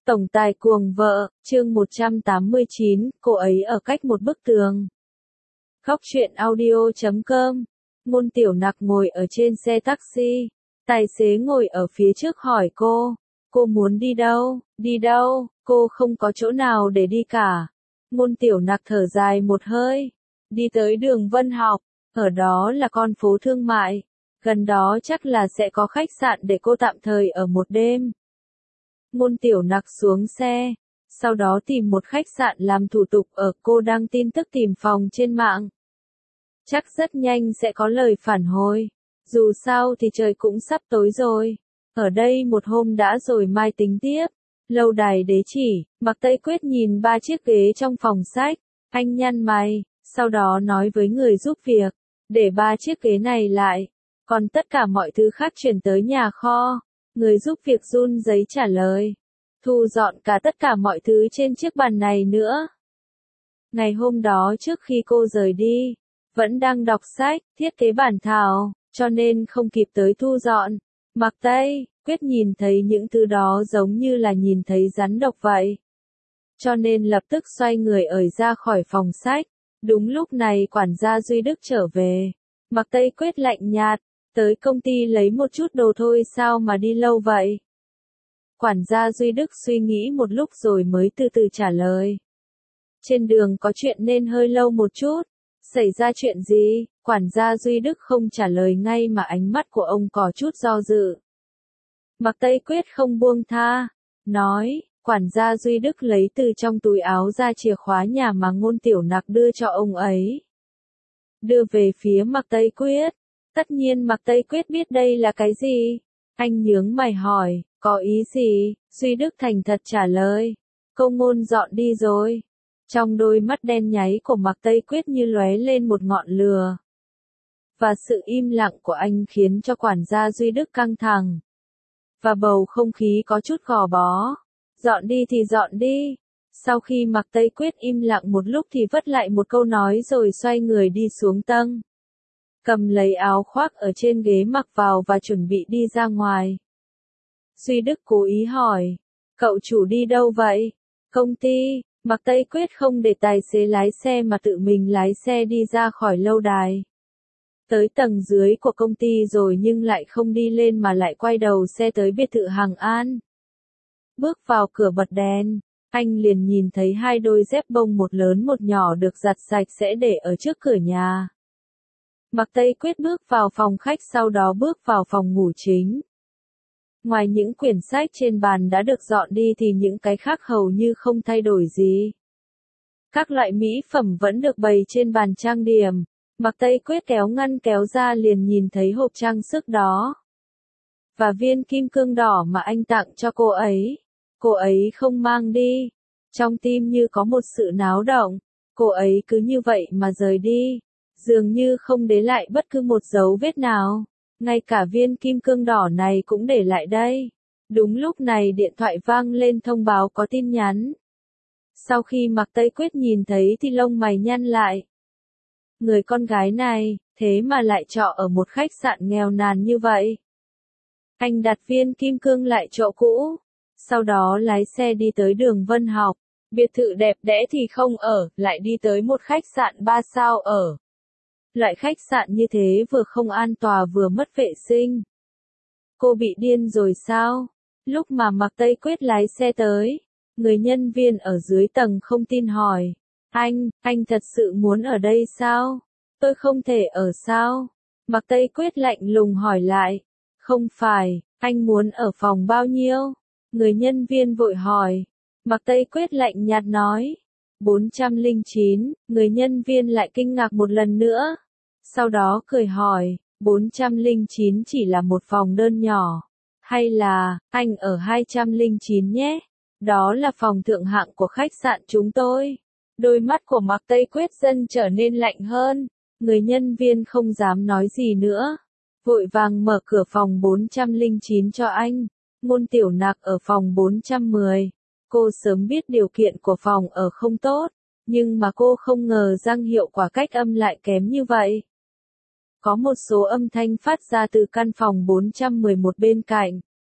Tổng tài cuồng vợ, chương 189, cô ấy ở cách một bức tường. Khóc chuyện audio.com. Ngôn Tiểu Nặc ngồi ở trên xe taxi. Tài xế ngồi ở phía trước hỏi cô muốn đi đâu? Đi đâu? Cô không có chỗ nào để đi cả. Ngôn Tiểu Nặc thở dài một hơi. Đi tới đường Vân Học, ở đó là con phố thương mại. Gần đó chắc là sẽ có khách sạn để cô tạm thời ở một đêm. Ngôn Tiểu Nặc xuống xe, sau đó tìm một khách sạn làm thủ tục ở. Cô đăng tin tức tìm phòng trên mạng. Chắc rất nhanh sẽ có lời phản hồi. Dù sao thì trời cũng sắp tối rồi. Ở đây một hôm đã rồi mai tính tiếp. Lâu đài Đế Chỉ, Mạc Tây Quyết nhìn 3 chiếc ghế trong phòng sách. Anh nhăn mày, sau đó nói với người giúp việc, để 3 chiếc ghế này lại. Còn tất cả mọi thứ khác chuyển tới nhà kho. Người giúp việc run giấy trả lời. Thu dọn cả tất cả mọi thứ trên chiếc bàn này nữa. Ngày hôm đó trước khi cô rời đi, vẫn đang đọc sách, thiết kế bản thảo, cho nên không kịp tới thu dọn. Mạc Tây Quyết nhìn thấy những thứ đó giống như là nhìn thấy rắn độc vậy. Cho nên lập tức xoay người ởi ra khỏi phòng sách. Đúng lúc này quản gia Duy Đức trở về. Mạc Tây Quyết lạnh nhạt. Tới công ty lấy một chút đồ thôi sao mà đi lâu vậy? Quản gia Duy Đức suy nghĩ một lúc rồi mới từ từ trả lời. Trên đường có chuyện nên hơi lâu một chút. Xảy ra chuyện gì? Quản gia Duy Đức không trả lời ngay mà ánh mắt của ông có chút do dự. Mạc Tây Quyết không buông tha. Nói, quản gia Duy Đức lấy từ trong túi áo ra chìa khóa nhà mà Ngôn Tiểu Nặc đưa cho ông ấy. Đưa về phía Mạc Tây Quyết. Tất nhiên Mạc Tây Quyết biết đây là cái gì. Anh nhướng mày hỏi, có ý gì? Duy Đức thành thật trả lời. Cô Ngôn dọn đi rồi. Trong đôi mắt đen nháy của Mạc Tây Quyết như lóe lên một ngọn lửa. Và sự im lặng của anh khiến cho quản gia Duy Đức căng thẳng. Và bầu không khí có chút gò bó. Dọn đi thì dọn đi. Sau khi Mạc Tây Quyết im lặng một lúc thì vất lại một câu nói rồi xoay người đi xuống tầng. Cầm lấy áo khoác ở trên ghế mặc vào và chuẩn bị đi ra ngoài. Duy Đức cố ý hỏi, cậu chủ đi đâu vậy? Công ty. Mạc Tây Quyết không để tài xế lái xe mà tự mình lái xe đi ra khỏi lâu đài. Tới tầng dưới của công ty rồi nhưng lại không đi lên mà lại quay đầu xe tới biệt thự Hằng An. Bước vào cửa bật đèn, anh liền nhìn thấy 2 đôi dép bông một lớn một nhỏ được giặt sạch sẽ để ở trước cửa nhà. Mạc Tây Quyết bước vào phòng khách sau đó bước vào phòng ngủ chính. Ngoài những quyển sách trên bàn đã được dọn đi thì những cái khác hầu như không thay đổi gì. Các loại mỹ phẩm vẫn được bày trên bàn trang điểm. Mạc Tây Quyết kéo ngăn kéo ra liền nhìn thấy hộp trang sức đó. Và viên kim cương đỏ mà anh tặng cho cô ấy. Cô ấy không mang đi. Trong tim như có một sự náo động. Cô ấy cứ như vậy mà rời đi. Dường như không để lại bất cứ một dấu vết nào. Ngay cả viên kim cương đỏ này cũng để lại đây. Đúng lúc này điện thoại vang lên thông báo có tin nhắn. Sau khi Mạc Tây Quyết nhìn thấy thì lông mày nhăn lại. Người con gái này, thế mà lại trọ ở một khách sạn nghèo nàn như vậy. Anh đặt viên kim cương lại chỗ cũ. Sau đó lái xe đi tới đường Vân Học. Biệt thự đẹp đẽ thì không ở, lại đi tới một khách sạn 3 sao ở. Loại khách sạn như thế vừa không an toàn vừa mất vệ sinh. Cô bị điên rồi sao? Lúc mà Mạc Tây Quyết lái xe tới, người nhân viên ở dưới tầng không tin hỏi. Anh thật sự muốn ở đây sao? Tôi không thể ở sao? Mạc Tây Quyết lạnh lùng hỏi lại. Không phải, anh muốn ở phòng bao nhiêu? Người nhân viên vội hỏi. Mạc Tây Quyết lạnh nhạt nói. 409, người nhân viên lại kinh ngạc một lần nữa. Sau đó cười hỏi, 409 chỉ là một phòng đơn nhỏ. Hay là, anh ở 209 nhé. Đó là phòng thượng hạng của khách sạn chúng tôi. Đôi mắt của Mạc Tây Quyết dần trở nên lạnh hơn. Người nhân viên không dám nói gì nữa. Vội vàng mở cửa phòng 409 cho anh. Ngôn Tiểu Nặc ở phòng 410. Cô sớm biết điều kiện của phòng ở không tốt. Nhưng mà cô không ngờ rằng hiệu quả cách âm lại kém như vậy. Có một số âm thanh phát ra từ căn phòng 411 bên cạnh.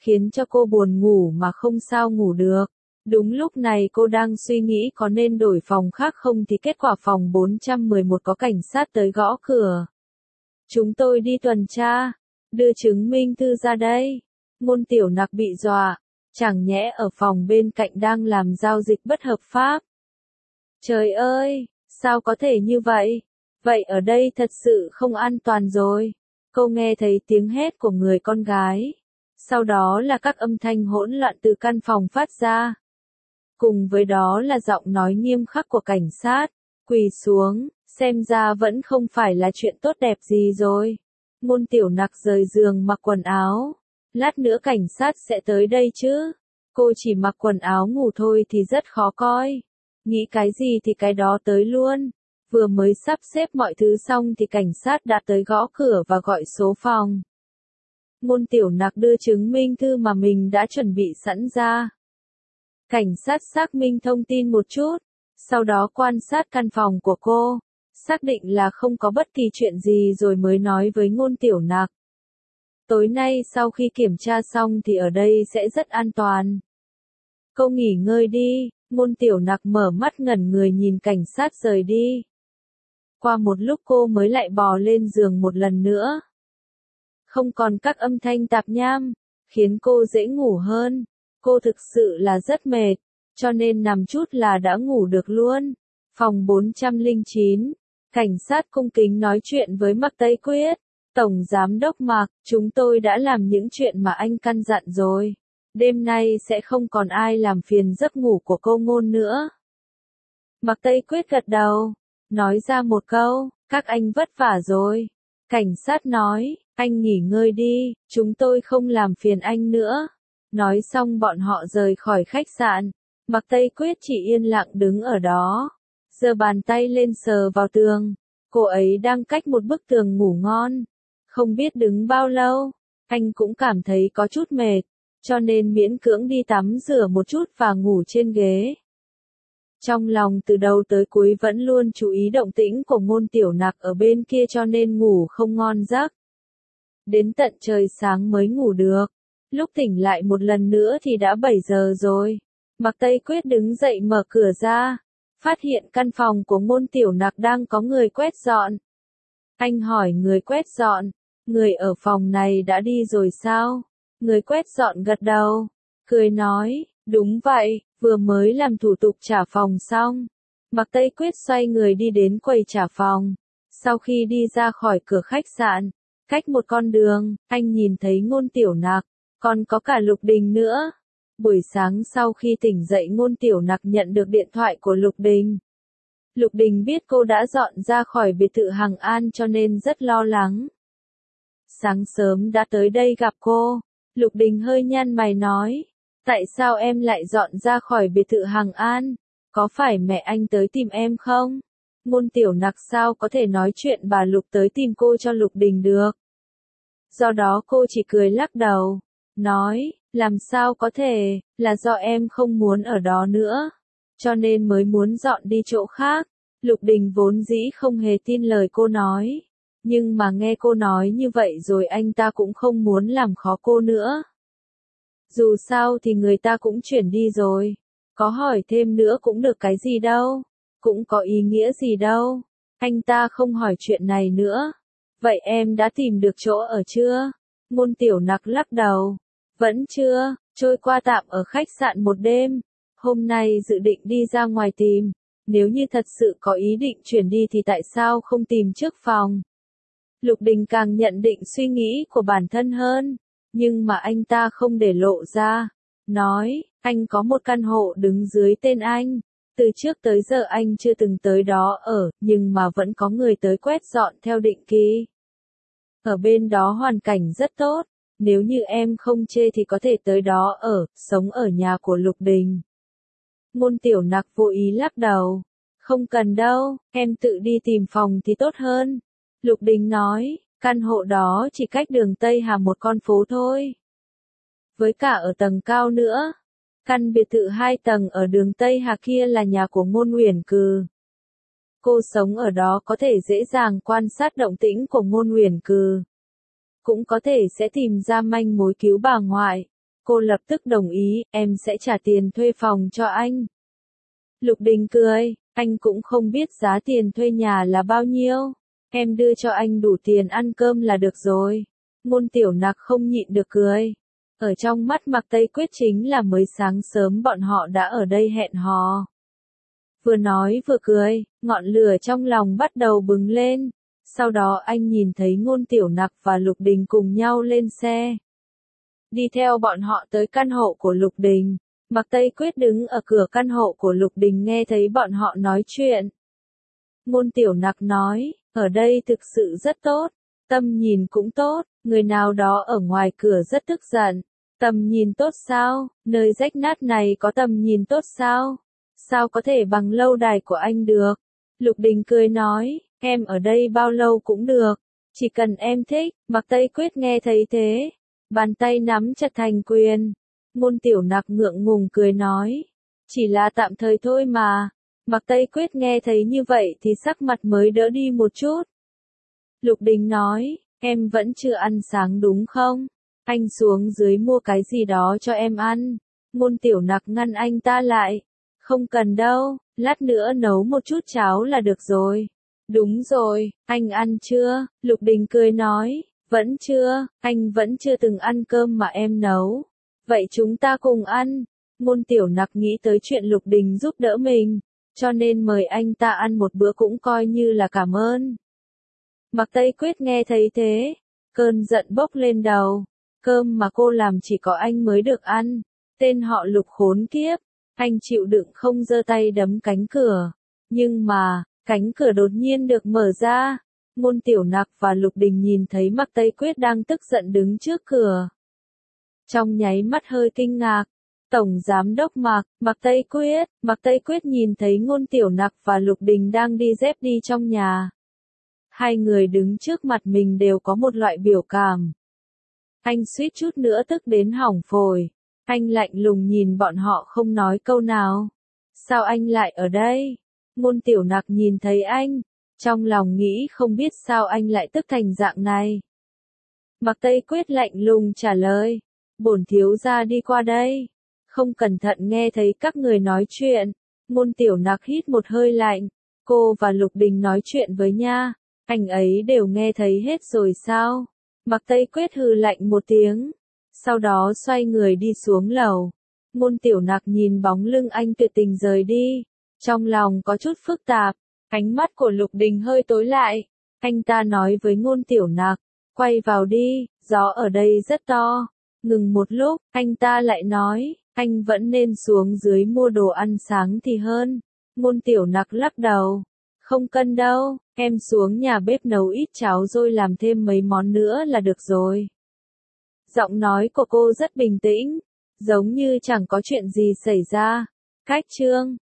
khiến cho cô buồn ngủ mà không sao ngủ được. Đúng lúc này cô đang suy nghĩ có nên đổi phòng khác không thì kết quả phòng 411 có cảnh sát tới gõ cửa. Chúng tôi đi tuần tra, đưa chứng minh thư ra đây. Ngôn Tiểu Nặc bị dọa, chẳng nhẽ ở phòng bên cạnh đang làm giao dịch bất hợp pháp. Trời ơi, sao có thể như vậy? Vậy ở đây thật sự không an toàn rồi. Cô nghe thấy tiếng hét của người con gái. Sau đó là các âm thanh hỗn loạn từ căn phòng phát ra. Cùng với đó là giọng nói nghiêm khắc của cảnh sát. Quỳ xuống, xem ra vẫn không phải là chuyện tốt đẹp gì rồi. Ngôn Tiểu Nặc rời giường mặc quần áo. Lát nữa cảnh sát sẽ tới đây chứ. Cô chỉ mặc quần áo ngủ thôi thì rất khó coi. Nghĩ cái gì thì cái đó tới luôn. Vừa mới sắp xếp mọi thứ xong thì cảnh sát đã tới gõ cửa và gọi số phòng. Ngôn Tiểu Nặc đưa chứng minh thư mà mình đã chuẩn bị sẵn ra. Cảnh sát xác minh thông tin một chút, sau đó quan sát căn phòng của cô, xác định là không có bất kỳ chuyện gì rồi mới nói với Ngôn Tiểu Nặc. Tối nay sau khi kiểm tra xong thì ở đây sẽ rất an toàn. Cô nghỉ ngơi đi. Ngôn Tiểu Nặc mở mắt ngẩn người nhìn cảnh sát rời đi. Qua một lúc cô mới lại bò lên giường một lần nữa. Không còn các âm thanh tạp nham, khiến cô dễ ngủ hơn. Cô thực sự là rất mệt, cho nên nằm chút là đã ngủ được luôn. Phòng 409, cảnh sát cung kính nói chuyện với Mạc Tây Quyết. Tổng Giám đốc Mạc, chúng tôi đã làm những chuyện mà anh căn dặn rồi. Đêm nay sẽ không còn ai làm phiền giấc ngủ của cô Ngôn nữa. Mạc Tây Quyết gật đầu, nói ra một câu, các anh vất vả rồi. Cảnh sát nói, anh nghỉ ngơi đi, chúng tôi không làm phiền anh nữa. Nói xong bọn họ rời khỏi khách sạn. Mạc Tây Quyết chỉ yên lặng đứng ở đó, giơ bàn tay lên sờ vào tường. Cô ấy đang cách một bức tường ngủ ngon. Không biết đứng bao lâu, anh cũng cảm thấy có chút mệt, cho nên miễn cưỡng đi tắm rửa một chút và ngủ trên ghế. Trong lòng từ đầu tới cuối vẫn luôn chú ý động tĩnh của Ngôn Tiểu Nặc ở bên kia cho nên ngủ không ngon giấc. Đến tận trời sáng mới ngủ được. Lúc tỉnh lại một lần nữa thì đã 7 giờ rồi. Mạc Tây Quyết đứng dậy mở cửa ra, phát hiện căn phòng của Ngôn Tiểu Nặc đang có người quét dọn. Anh hỏi người quét dọn, người ở phòng này đã đi rồi sao? Người quét dọn gật đầu, cười nói, đúng vậy, vừa mới làm thủ tục trả phòng xong. Mạc Tây Quyết xoay người đi đến quầy trả phòng. Sau khi đi ra khỏi cửa khách sạn, cách một con đường, anh nhìn thấy Ngôn Tiểu Nặc, còn có cả Lục Đình nữa. Buổi sáng sau khi tỉnh dậy Ngôn Tiểu Nặc nhận được điện thoại của Lục Đình. Lục Đình biết cô đã dọn ra khỏi biệt thự Hằng An cho nên rất lo lắng. Sáng sớm đã tới đây gặp cô. Lục Đình hơi nhăn mày nói, tại sao em lại dọn ra khỏi biệt thự Hằng An? Có phải mẹ anh tới tìm em không? Ngôn Tiểu Nặc sao có thể nói chuyện bà Lục tới tìm cô cho Lục Đình được? Do đó cô chỉ cười lắc đầu, nói, làm sao có thể, là do em không muốn ở đó nữa, cho nên mới muốn dọn đi chỗ khác. Lục Đình vốn dĩ không hề tin lời cô nói, nhưng mà nghe cô nói như vậy rồi anh ta cũng không muốn làm khó cô nữa. Dù sao thì người ta cũng chuyển đi rồi, có hỏi thêm nữa cũng được cái gì đâu, cũng có ý nghĩa gì đâu. Anh ta không hỏi chuyện này nữa. Vậy em đã tìm được chỗ ở chưa? Ngôn Tiểu Nặc lắc đầu. Vẫn chưa, trôi qua tạm ở khách sạn một đêm. Hôm nay dự định đi ra ngoài tìm. Nếu như thật sự có ý định chuyển đi thì tại sao không tìm trước phòng? Lục Đình càng nhận định suy nghĩ của bản thân hơn. Nhưng mà anh ta không để lộ ra. Nói, anh có một căn hộ đứng dưới tên anh. Từ trước tới giờ anh chưa từng tới đó ở, nhưng mà vẫn có người tới quét dọn theo định kỳ. Ở bên đó hoàn cảnh rất tốt, nếu như em không chê thì có thể tới đó ở, sống ở nhà của Lục Đình. Ngôn Tiểu Nặc vô ý lắc đầu. Không cần đâu, em tự đi tìm phòng thì tốt hơn. Lục Đình nói, căn hộ đó chỉ cách đường Tây Hà một con phố thôi. Với cả ở tầng cao nữa. Căn biệt thự 2 tầng ở đường Tây Hà kia là nhà của Ngôn Uyển Cừ. Cô sống ở đó có thể dễ dàng quan sát động tĩnh của Ngôn Uyển Cừ. Cũng có thể sẽ tìm ra manh mối cứu bà ngoại. Cô lập tức đồng ý, em sẽ trả tiền thuê phòng cho anh. Lục Đình cười, anh cũng không biết giá tiền thuê nhà là bao nhiêu. Em đưa cho anh đủ tiền ăn cơm là được rồi. Ngôn Tiểu Nặc không nhịn được cười. Ở trong mắt Mạc Tây Quyết chính là mới sáng sớm bọn họ đã ở đây hẹn hò. Vừa nói vừa cười, ngọn lửa trong lòng bắt đầu bừng lên. Sau đó anh nhìn thấy Ngôn Tiểu Nặc và Lục Đình cùng nhau lên xe. Đi theo bọn họ tới căn hộ của Lục Đình. Mạc Tây Quyết đứng ở cửa căn hộ của Lục Đình nghe thấy bọn họ nói chuyện. Ngôn Tiểu Nặc nói, ở đây thực sự rất tốt, tầm nhìn cũng tốt, người nào đó ở ngoài cửa rất tức giận. Tầm nhìn tốt sao, nơi rách nát này có tầm nhìn tốt sao? Sao có thể bằng lâu đài của anh được? Lục Đình cười nói, em ở đây bao lâu cũng được, chỉ cần em thích. Mạc Tây Quyết nghe thấy thế, bàn tay nắm chặt thành quyền. Ngôn Tiểu Nặc ngượng ngùng cười nói, chỉ là tạm thời thôi mà. Mạc Tây Quyết nghe thấy như vậy thì sắc mặt mới đỡ đi một chút. Lục Đình nói, em vẫn chưa ăn sáng đúng không? Anh xuống dưới mua cái gì đó cho em ăn. Ngôn Tiểu Nặc ngăn anh ta lại. Không cần đâu, lát nữa nấu một chút cháo là được rồi. Đúng rồi, anh ăn chưa? Lục Đình cười nói, vẫn chưa, anh vẫn chưa từng ăn cơm mà em nấu. Vậy chúng ta cùng ăn. Ngôn Tiểu Nặc nghĩ tới chuyện Lục Đình giúp đỡ mình, cho nên mời anh ta ăn một bữa cũng coi như là cảm ơn. Mạc Tây Quyết nghe thấy thế, cơn giận bốc lên đầu. Cơm mà cô làm chỉ có anh mới được ăn. Tên họ Lục khốn kiếp. Anh chịu đựng không giơ tay đấm cánh cửa. Nhưng mà, cánh cửa đột nhiên được mở ra. Ngôn Tiểu Nặc và Lục Đình nhìn thấy Mạc Tây Quyết đang tức giận đứng trước cửa. Trong nháy mắt hơi kinh ngạc. Tổng Giám đốc Mạc Tây Quyết nhìn thấy Ngôn Tiểu Nặc và Lục Đình đang đi dép đi trong nhà. Hai người đứng trước mặt mình đều có một loại biểu cảm. Anh suýt chút nữa tức đến hỏng phổi. Anh lạnh lùng nhìn bọn họ không nói câu nào. Sao anh lại ở đây? Ngôn Tiểu Nặc nhìn thấy anh, trong lòng nghĩ không biết sao anh lại tức thành dạng này. Mạc Tây Quyết lạnh lùng trả lời, bổn thiếu gia đi qua đây. Không cẩn thận nghe thấy các người nói chuyện. Ngôn Tiểu Nặc hít một hơi lạnh. Cô và Lục Đình nói chuyện với nha. Anh ấy đều nghe thấy hết rồi sao? Mạc Tây Quyết hừ lạnh một tiếng. Sau đó xoay người đi xuống lầu. Ngôn Tiểu Nặc nhìn bóng lưng anh tuyệt tình rời đi. Trong lòng có chút phức tạp. Ánh mắt của Lục Đình hơi tối lại. Anh ta nói với Ngôn Tiểu Nặc, quay vào đi, gió ở đây rất to. Ngừng một lúc, anh ta lại nói, anh vẫn nên xuống dưới mua đồ ăn sáng thì hơn. Ngôn Tiểu Nặc lắc đầu. Không cần đâu, em xuống nhà bếp nấu ít cháo rồi làm thêm mấy món nữa là được rồi. Giọng nói của cô rất bình tĩnh, giống như chẳng có chuyện gì xảy ra. Cách chương